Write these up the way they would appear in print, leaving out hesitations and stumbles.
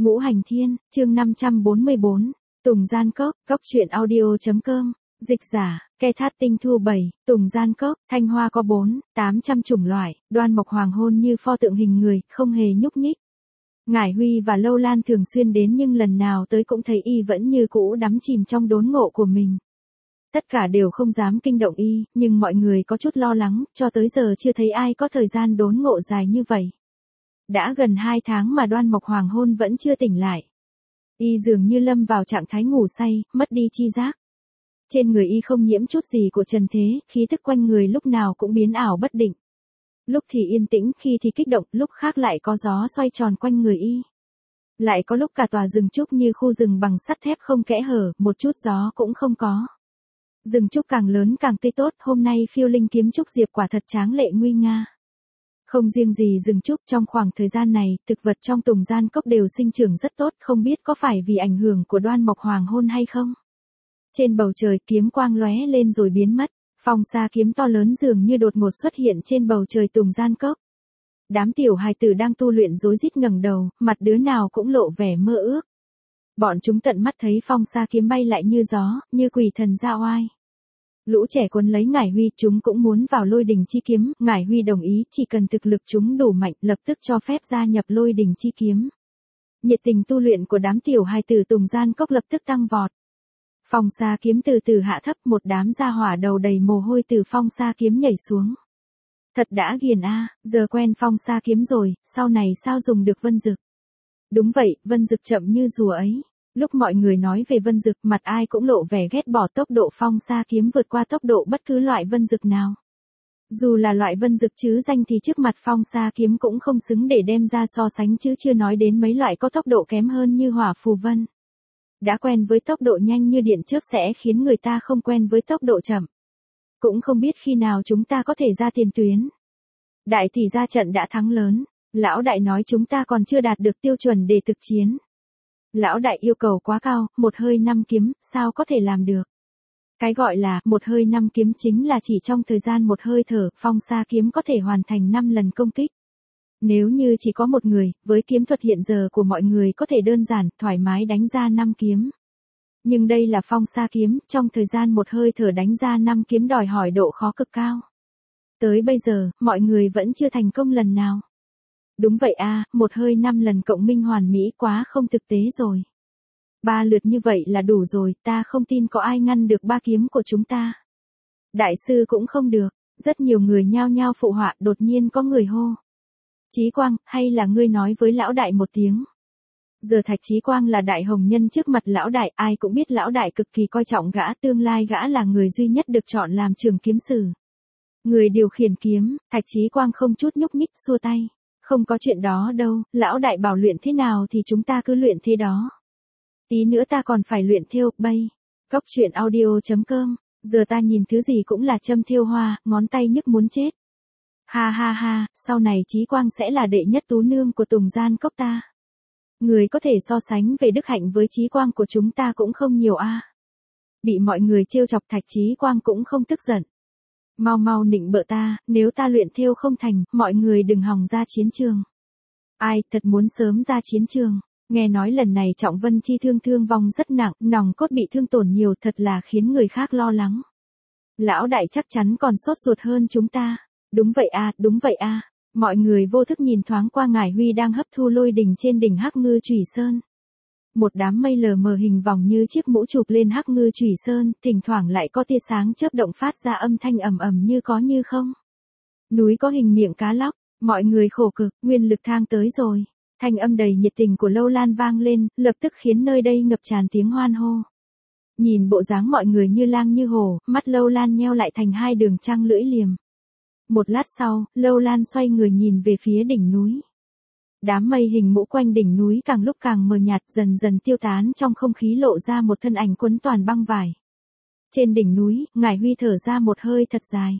Ngũ Hành Thiên, chương 544, Tùng Gian Cốc, Cốc truyện audio.com, dịch giả, Ke Thát Tinh Thu 7, Tùng Gian Cốc, Thanh Hoa có 400 chủng loại, Đoan Mộc Hoàng hôn như pho tượng hình người, không hề nhúc nhích. Ngải Huy và Lâu Lan thường xuyên đến nhưng lần nào tới cũng thấy y vẫn như cũ đắm chìm trong đốn ngộ của mình. Tất cả đều không dám kinh động y, nhưng mọi người có chút lo lắng, cho tới giờ chưa thấy ai có thời gian đốn ngộ dài như vậy. Đã gần 2 tháng mà Đoan Mộc Hoàng hôn vẫn chưa tỉnh lại. Y dường như lâm vào trạng thái ngủ say, mất đi chi giác. Trên người y không nhiễm chút gì của trần thế, khí tức quanh người lúc nào cũng biến ảo bất định. Lúc thì yên tĩnh, khi thì kích động, lúc khác lại có gió xoay tròn quanh người y. Lại có lúc cả tòa rừng trúc như khu rừng bằng sắt thép không kẽ hở, một chút gió cũng không có. Rừng trúc càng lớn càng tươi tốt, hôm nay phiêu linh kiếm trúc diệp quả thật tráng lệ nguy nga. Không riêng gì rừng trúc, trong khoảng thời gian này, thực vật trong Tùng Gian Cốc đều sinh trưởng rất tốt, không biết có phải vì ảnh hưởng của Đoan Mộc Hoàng hôn hay không. Trên bầu trời kiếm quang lóe lên rồi biến mất, phong sa kiếm to lớn dường như đột ngột xuất hiện trên bầu trời Tùng Gian Cốc. Đám tiểu hài tử đang tu luyện rối rít ngẩng đầu, mặt đứa nào cũng lộ vẻ mơ ước. Bọn chúng tận mắt thấy phong sa kiếm bay lại như gió, như quỷ thần ra oai. Lũ trẻ quấn lấy Ngải Huy, chúng cũng muốn vào Lôi Đình Chi Kiếm, Ngải Huy đồng ý, chỉ cần thực lực chúng đủ mạnh, lập tức cho phép gia nhập Lôi Đình Chi Kiếm. Nhiệt tình tu luyện của đám tiểu hài tử Tùng Gian Cốc lập tức tăng vọt. Phong sa kiếm từ từ hạ thấp, một đám gia hỏa đầu đầy mồ hôi từ phong sa kiếm nhảy xuống. Thật đã ghiền a, giờ quen phong sa kiếm rồi, sau này sao dùng được Vân Dực. Đúng vậy, Vân Dực chậm như rùa ấy. Lúc mọi người nói về Vân Dực, mặt ai cũng lộ vẻ ghét bỏ, tốc độ phong sa kiếm vượt qua tốc độ bất cứ loại Vân Dực nào. Dù là loại Vân Dực chứ danh thì trước mặt phong sa kiếm cũng không xứng để đem ra so sánh, chứ chưa nói đến mấy loại có tốc độ kém hơn như Hỏa Phù Vân. Đã quen với tốc độ nhanh như điện chớp sẽ khiến người ta không quen với tốc độ chậm. Cũng không biết khi nào chúng ta có thể ra tiền tuyến. Đại tỷ ra trận đã thắng lớn, lão đại nói chúng ta còn chưa đạt được tiêu chuẩn để thực chiến. Lão đại yêu cầu quá cao, một hơi 5 kiếm, sao có thể làm được. Cái gọi là một hơi 5 kiếm chính là chỉ trong thời gian một hơi thở, phong sa kiếm có thể hoàn thành 5 lần công kích. Nếu như chỉ có một người, với kiếm thuật hiện giờ của mọi người có thể đơn giản, thoải mái đánh ra 5 kiếm. Nhưng đây là phong sa kiếm, trong thời gian một hơi thở đánh ra 5 kiếm đòi hỏi độ khó cực cao. Tới bây giờ, mọi người vẫn chưa thành công lần nào. Đúng vậy a, một hơi 5 lần cộng minh hoàn mỹ quá không thực tế rồi. 3 lượt như vậy là đủ rồi, ta không tin có ai ngăn được 3 kiếm của chúng ta. Đại sư cũng không được, rất nhiều người nhao nhao phụ họa, đột nhiên có người hô. Chí Quang, hay là ngươi nói với lão đại một tiếng. Giờ Thạch Chí Quang là đại hồng nhân trước mặt lão đại, ai cũng biết lão đại cực kỳ coi trọng gã, tương lai gã là người duy nhất được chọn làm trường kiếm sử. Người điều khiển kiếm, Thạch Chí Quang không chút nhúc nhích xua tay. Không có chuyện đó đâu, lão đại bảo luyện thế nào thì chúng ta cứ luyện thế đó. Tí nữa ta còn phải luyện thêu, bay. Cốc truyện audio.com, giờ ta nhìn thứ gì cũng là châm thêu hoa, ngón tay nhức muốn chết. Ha ha ha, sau này Chí Quang sẽ là đệ nhất tú nương của Tùng Gian Cốc ta. Người có thể so sánh về đức hạnh với Chí Quang của chúng ta cũng không nhiều a. Bị mọi người trêu chọc, Thạch Chí Quang cũng không tức giận. Mau mau nịnh bợ ta, nếu ta luyện thêu không thành, mọi người đừng hòng ra chiến trường. Ai, thật muốn sớm ra chiến trường. Nghe nói lần này Trọng Vân Chi thương vong rất nặng, nòng cốt bị thương tổn nhiều, thật là khiến người khác lo lắng. Lão đại chắc chắn còn sốt ruột hơn chúng ta. Đúng vậy a, đúng vậy a. Mọi người vô thức nhìn thoáng qua Ngải Huy đang hấp thu lôi đình trên đỉnh Hắc Ngư Chủy Sơn. Một đám mây lờ mờ hình vòng như chiếc mũ chụp lên Hắc Ngư Chủy Sơn, thỉnh thoảng lại có tia sáng chớp động phát ra âm thanh ầm ầm như có như không. Núi có hình miệng cá lóc, mọi người khổ cực, nguyên lực thang tới rồi. Thanh âm đầy nhiệt tình của Lâu Lan vang lên, lập tức khiến nơi đây ngập tràn tiếng hoan hô. Nhìn bộ dáng mọi người như lang như hổ, mắt Lâu Lan nheo lại thành 2 đường trăng lưỡi liềm. Một lát sau, Lâu Lan xoay người nhìn về phía đỉnh núi. Đám mây hình mũ quanh đỉnh núi càng lúc càng mờ nhạt, dần dần tiêu tán, trong không khí lộ ra một thân ảnh quấn toàn băng vải. Trên đỉnh núi, Ngải Huy thở ra một hơi thật dài.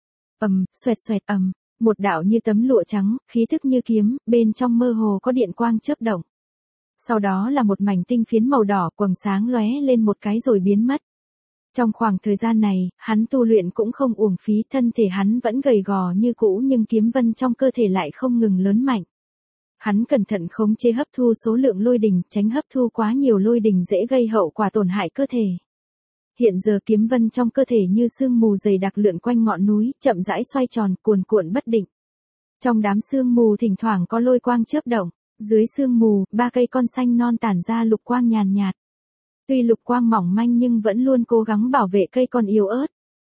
Xoẹt xoẹt một đạo như tấm lụa trắng, khí thức như kiếm, bên trong mơ hồ có điện quang chớp động. Sau đó là một mảnh tinh phiến màu đỏ, quầng sáng lóe lên một cái rồi biến mất. Trong khoảng thời gian này, hắn tu luyện cũng không uổng phí, thân thể hắn vẫn gầy gò như cũ nhưng kiếm vân trong cơ thể lại không ngừng lớn mạnh. Hắn cẩn thận khống chế hấp thu số lượng lôi đình, tránh hấp thu quá nhiều lôi đình dễ gây hậu quả tổn hại cơ thể. Hiện giờ kiếm vân trong cơ thể như sương mù dày đặc lượn quanh ngọn núi, chậm rãi xoay tròn, cuồn cuộn bất định. Trong đám sương mù thỉnh thoảng có lôi quang chớp động, dưới sương mù, 3 cây con xanh non tản ra lục quang nhàn nhạt. Tuy lục quang mỏng manh nhưng vẫn luôn cố gắng bảo vệ cây con yếu ớt.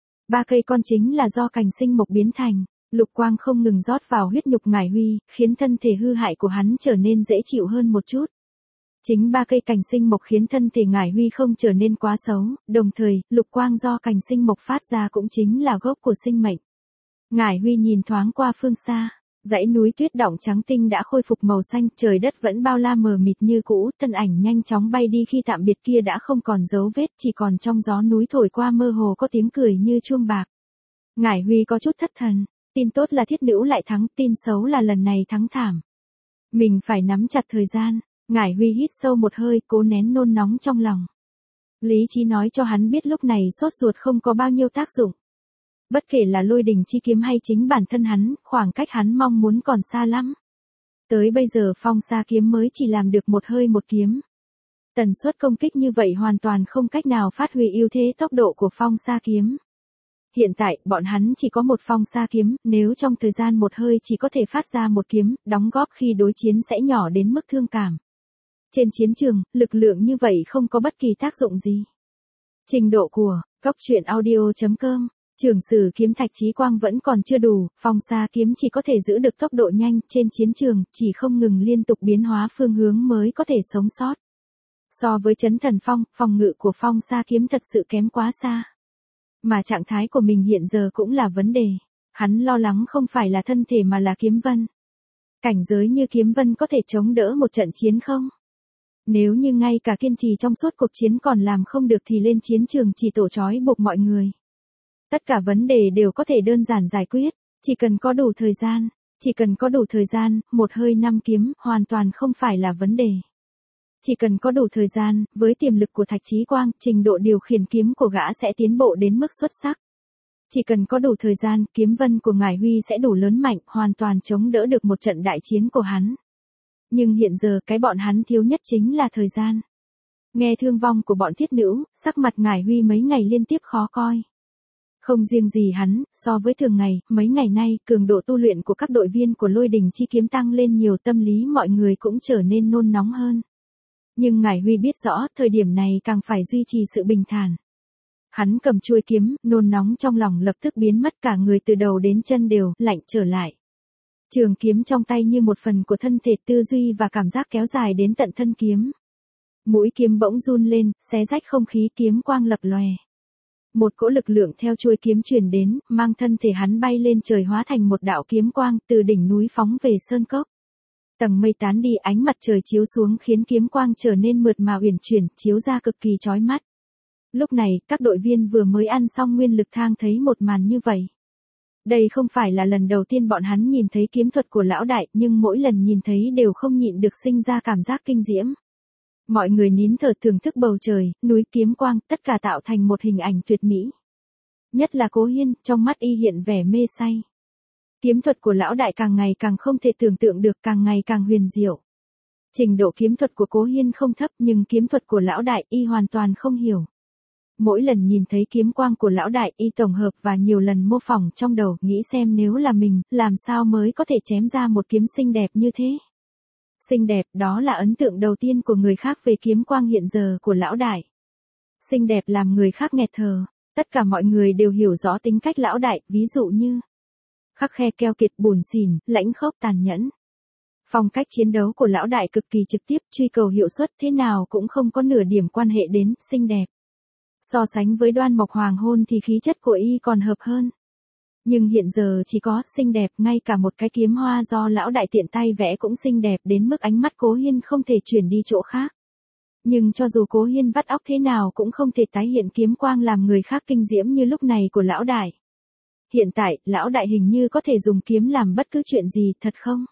3 cây con chính là do cành sinh mộc biến thành. Lục quang không ngừng rót vào huyết nhục Ngải Huy, khiến thân thể hư hại của hắn trở nên dễ chịu hơn một chút. Chính 3 cây cành sinh mộc khiến thân thể Ngải Huy không trở nên quá xấu, đồng thời, lục quang do cành sinh mộc phát ra cũng chính là gốc của sinh mệnh. Ngải Huy nhìn thoáng qua phương xa, dãy núi tuyết đọng trắng tinh đã khôi phục màu xanh, trời đất vẫn bao la mờ mịt như cũ, thân ảnh nhanh chóng bay đi khi tạm biệt kia đã không còn dấu vết, chỉ còn trong gió núi thổi qua mơ hồ có tiếng cười như chuông bạc. Ngải Huy có chút thất thần. Tin tốt là thiết nữ lại thắng, tin xấu là lần này thắng thảm. Mình phải nắm chặt thời gian. Ngải Huy hít sâu một hơi, cố nén nôn nóng trong lòng. Lý trí nói cho hắn biết lúc này sốt ruột không có bao nhiêu tác dụng. Bất kể là lôi đình chi kiếm hay chính bản thân hắn, khoảng cách hắn mong muốn còn xa lắm. Tới bây giờ phong sa kiếm mới chỉ làm được một hơi một kiếm. Tần suất công kích như vậy hoàn toàn không cách nào phát huy ưu thế tốc độ của phong sa kiếm. Hiện tại, bọn hắn chỉ có một phong sa kiếm, nếu trong thời gian một hơi chỉ có thể phát ra một kiếm, đóng góp khi đối chiến sẽ nhỏ đến mức thương cảm. Trên chiến trường, lực lượng như vậy không có bất kỳ tác dụng gì. Trình độ của goctruyện.audio.com, Trường sử kiếm Thạch Chí Quang vẫn còn chưa đủ, phong sa kiếm chỉ có thể giữ được tốc độ nhanh, trên chiến trường, chỉ không ngừng liên tục biến hóa phương hướng mới có thể sống sót. So với Chấn Thần Phong, phòng ngự của phong sa kiếm thật sự kém quá xa. Mà trạng thái của mình hiện giờ cũng là vấn đề. Hắn lo lắng không phải là thân thể mà là kiếm vân. Cảnh giới như kiếm vân có thể chống đỡ một trận chiến không? Nếu như ngay cả kiên trì trong suốt cuộc chiến còn làm không được thì lên chiến trường chỉ tổ trói buộc mọi người. Tất cả vấn đề đều có thể đơn giản giải quyết, chỉ cần có đủ thời gian. Chỉ cần có đủ thời gian, một hơi 5 kiếm hoàn toàn không phải là vấn đề. Chỉ cần có đủ thời gian, với tiềm lực của Thạch Chí Quang, trình độ điều khiển kiếm của gã sẽ tiến bộ đến mức xuất sắc. Chỉ cần có đủ thời gian, kiếm vân của Ngải Huy sẽ đủ lớn mạnh, hoàn toàn chống đỡ được một trận đại chiến của hắn. Nhưng hiện giờ cái bọn hắn thiếu nhất chính là thời gian. Nghe thương vong của bọn thiết nữ, sắc mặt Ngải Huy mấy ngày liên tiếp khó coi. Không riêng gì hắn, so với thường ngày, mấy ngày nay, cường độ tu luyện của các đội viên của lôi đình chi kiếm tăng lên nhiều, tâm lý mọi người cũng trở nên nôn nóng hơn. Nhưng Ngải Huy biết rõ, thời điểm này càng phải duy trì sự bình thản. Hắn cầm chuôi kiếm, nôn nóng trong lòng lập tức biến mất, cả người từ đầu đến chân đều lạnh trở lại. Trường kiếm trong tay như một phần của thân thể, tư duy và cảm giác kéo dài đến tận thân kiếm. Mũi kiếm bỗng run lên, xé rách không khí, kiếm quang lập lòe. Một cỗ lực lượng theo chuôi kiếm truyền đến, mang thân thể hắn bay lên trời hóa thành một đạo kiếm quang từ đỉnh núi phóng về sơn cốc. Tầng mây tán đi, ánh mặt trời chiếu xuống khiến kiếm quang trở nên mượt mà uyển chuyển, chiếu ra cực kỳ chói mắt. Lúc này, các đội viên vừa mới ăn xong nguyên lực thang thấy một màn như vậy. Đây không phải là lần đầu tiên bọn hắn nhìn thấy kiếm thuật của lão đại, nhưng mỗi lần nhìn thấy đều không nhịn được sinh ra cảm giác kinh diễm. Mọi người nín thở thưởng thức bầu trời, núi kiếm quang, tất cả tạo thành một hình ảnh tuyệt mỹ. Nhất là Cố Hiên, trong mắt y hiện vẻ mê say. Kiếm thuật của lão đại càng ngày càng không thể tưởng tượng được, càng ngày càng huyền diệu. Trình độ kiếm thuật của Cố Hiên không thấp nhưng kiếm thuật của lão đại y hoàn toàn không hiểu. Mỗi lần nhìn thấy kiếm quang của lão đại y tổng hợp và nhiều lần mô phỏng trong đầu, nghĩ xem nếu là mình, làm sao mới có thể chém ra một kiếm xinh đẹp như thế. Xinh đẹp, đó là ấn tượng đầu tiên của người khác về kiếm quang hiện giờ của lão đại. Xinh đẹp làm người khác nghẹt thở. Tất cả mọi người đều hiểu rõ tính cách lão đại, ví dụ như khắc khe keo kiệt, bủn xỉn, lãnh khốc, tàn nhẫn. Phong cách chiến đấu của lão đại cực kỳ trực tiếp, truy cầu hiệu suất, thế nào cũng không có nửa điểm quan hệ đến xinh đẹp. So sánh với Đoan Mộc Hoàng Hôn thì khí chất của y còn hợp hơn. Nhưng hiện giờ chỉ có xinh đẹp, ngay cả một cái kiếm hoa do lão đại tiện tay vẽ cũng xinh đẹp đến mức ánh mắt Cố Hiên không thể chuyển đi chỗ khác. Nhưng cho dù Cố Hiên vắt óc thế nào cũng không thể tái hiện kiếm quang làm người khác kinh diễm như lúc này của lão đại. Hiện tại, lão đại hình như có thể dùng kiếm làm bất cứ chuyện gì, thật không?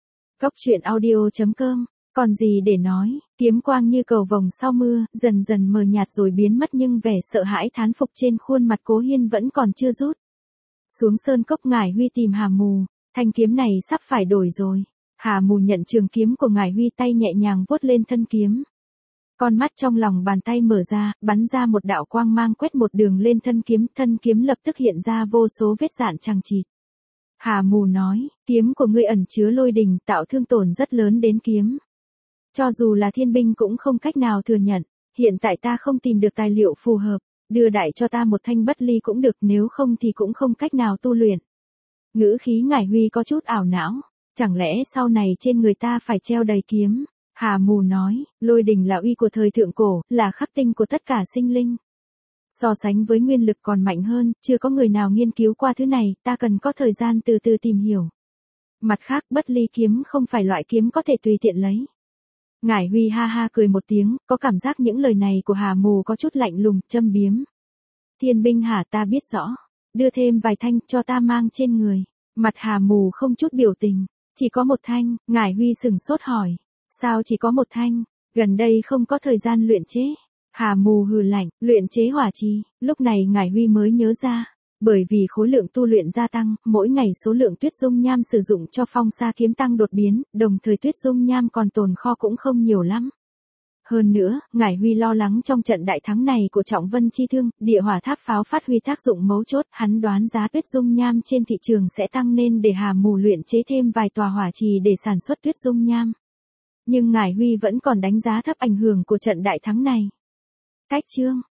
Goctruyện.audio.com, còn gì để nói, kiếm quang như cầu vồng sau mưa, dần dần mờ nhạt rồi biến mất nhưng vẻ sợ hãi thán phục trên khuôn mặt Cố Hiên vẫn còn chưa rút. Xuống sơn cốc, Ngải Huy tìm Hà Mù, thanh kiếm này sắp phải đổi rồi. Hà Mù nhận trường kiếm của Ngải Huy, tay nhẹ nhàng vuốt lên thân kiếm. Con mắt trong lòng bàn tay mở ra, bắn ra một đạo quang mang quét một đường lên thân kiếm lập tức hiện ra vô số vết rạn chằng chịt. Hà Mù nói, kiếm của ngươi ẩn chứa lôi đình, tạo thương tổn rất lớn đến kiếm. Cho dù là thiên binh cũng không cách nào thừa nhận, hiện tại ta không tìm được tài liệu phù hợp, đưa đại cho ta một thanh bất ly cũng được, nếu không thì cũng không cách nào tu luyện. Ngữ khí Ngải Huy có chút ảo não, chẳng lẽ sau này trên người ta phải treo đầy kiếm? Hà Mù nói, lôi đình là uy của thời thượng cổ, là khắc tinh của tất cả sinh linh. So sánh với nguyên lực còn mạnh hơn, chưa có người nào nghiên cứu qua thứ này, ta cần có thời gian từ từ tìm hiểu. Mặt khác, bất ly kiếm không phải loại kiếm có thể tùy tiện lấy. Ngải Huy ha ha cười một tiếng, có cảm giác những lời này của Hà Mù có chút lạnh lùng, châm biếm. Thiên binh hả, ta biết rõ. Đưa thêm vài thanh cho ta mang trên người. Mặt Hà Mù không chút biểu tình. Chỉ có một thanh, Ngải Huy sửng sốt hỏi. Sao chỉ có một thanh? Gần đây không có thời gian luyện chế. Hà Mù hừ lạnh, luyện chế hỏa chi. Lúc này Ngải Huy mới nhớ ra. Bởi vì khối lượng tu luyện gia tăng, mỗi ngày số lượng tuyết dung nham sử dụng cho phong sa kiếm tăng đột biến, đồng thời tuyết dung nham còn tồn kho cũng không nhiều lắm. Hơn nữa, Ngải Huy lo lắng trong trận đại thắng này của Trọng Vân Chi Thương, địa hỏa tháp pháo phát huy tác dụng mấu chốt, hắn đoán giá tuyết dung nham trên thị trường sẽ tăng nên để Hà Mù luyện chế thêm vài tòa hỏa trì để sản xuất tuyết dung nham. Nhưng Ngải Huy vẫn còn đánh giá thấp ảnh hưởng của trận đại thắng này. Cách chương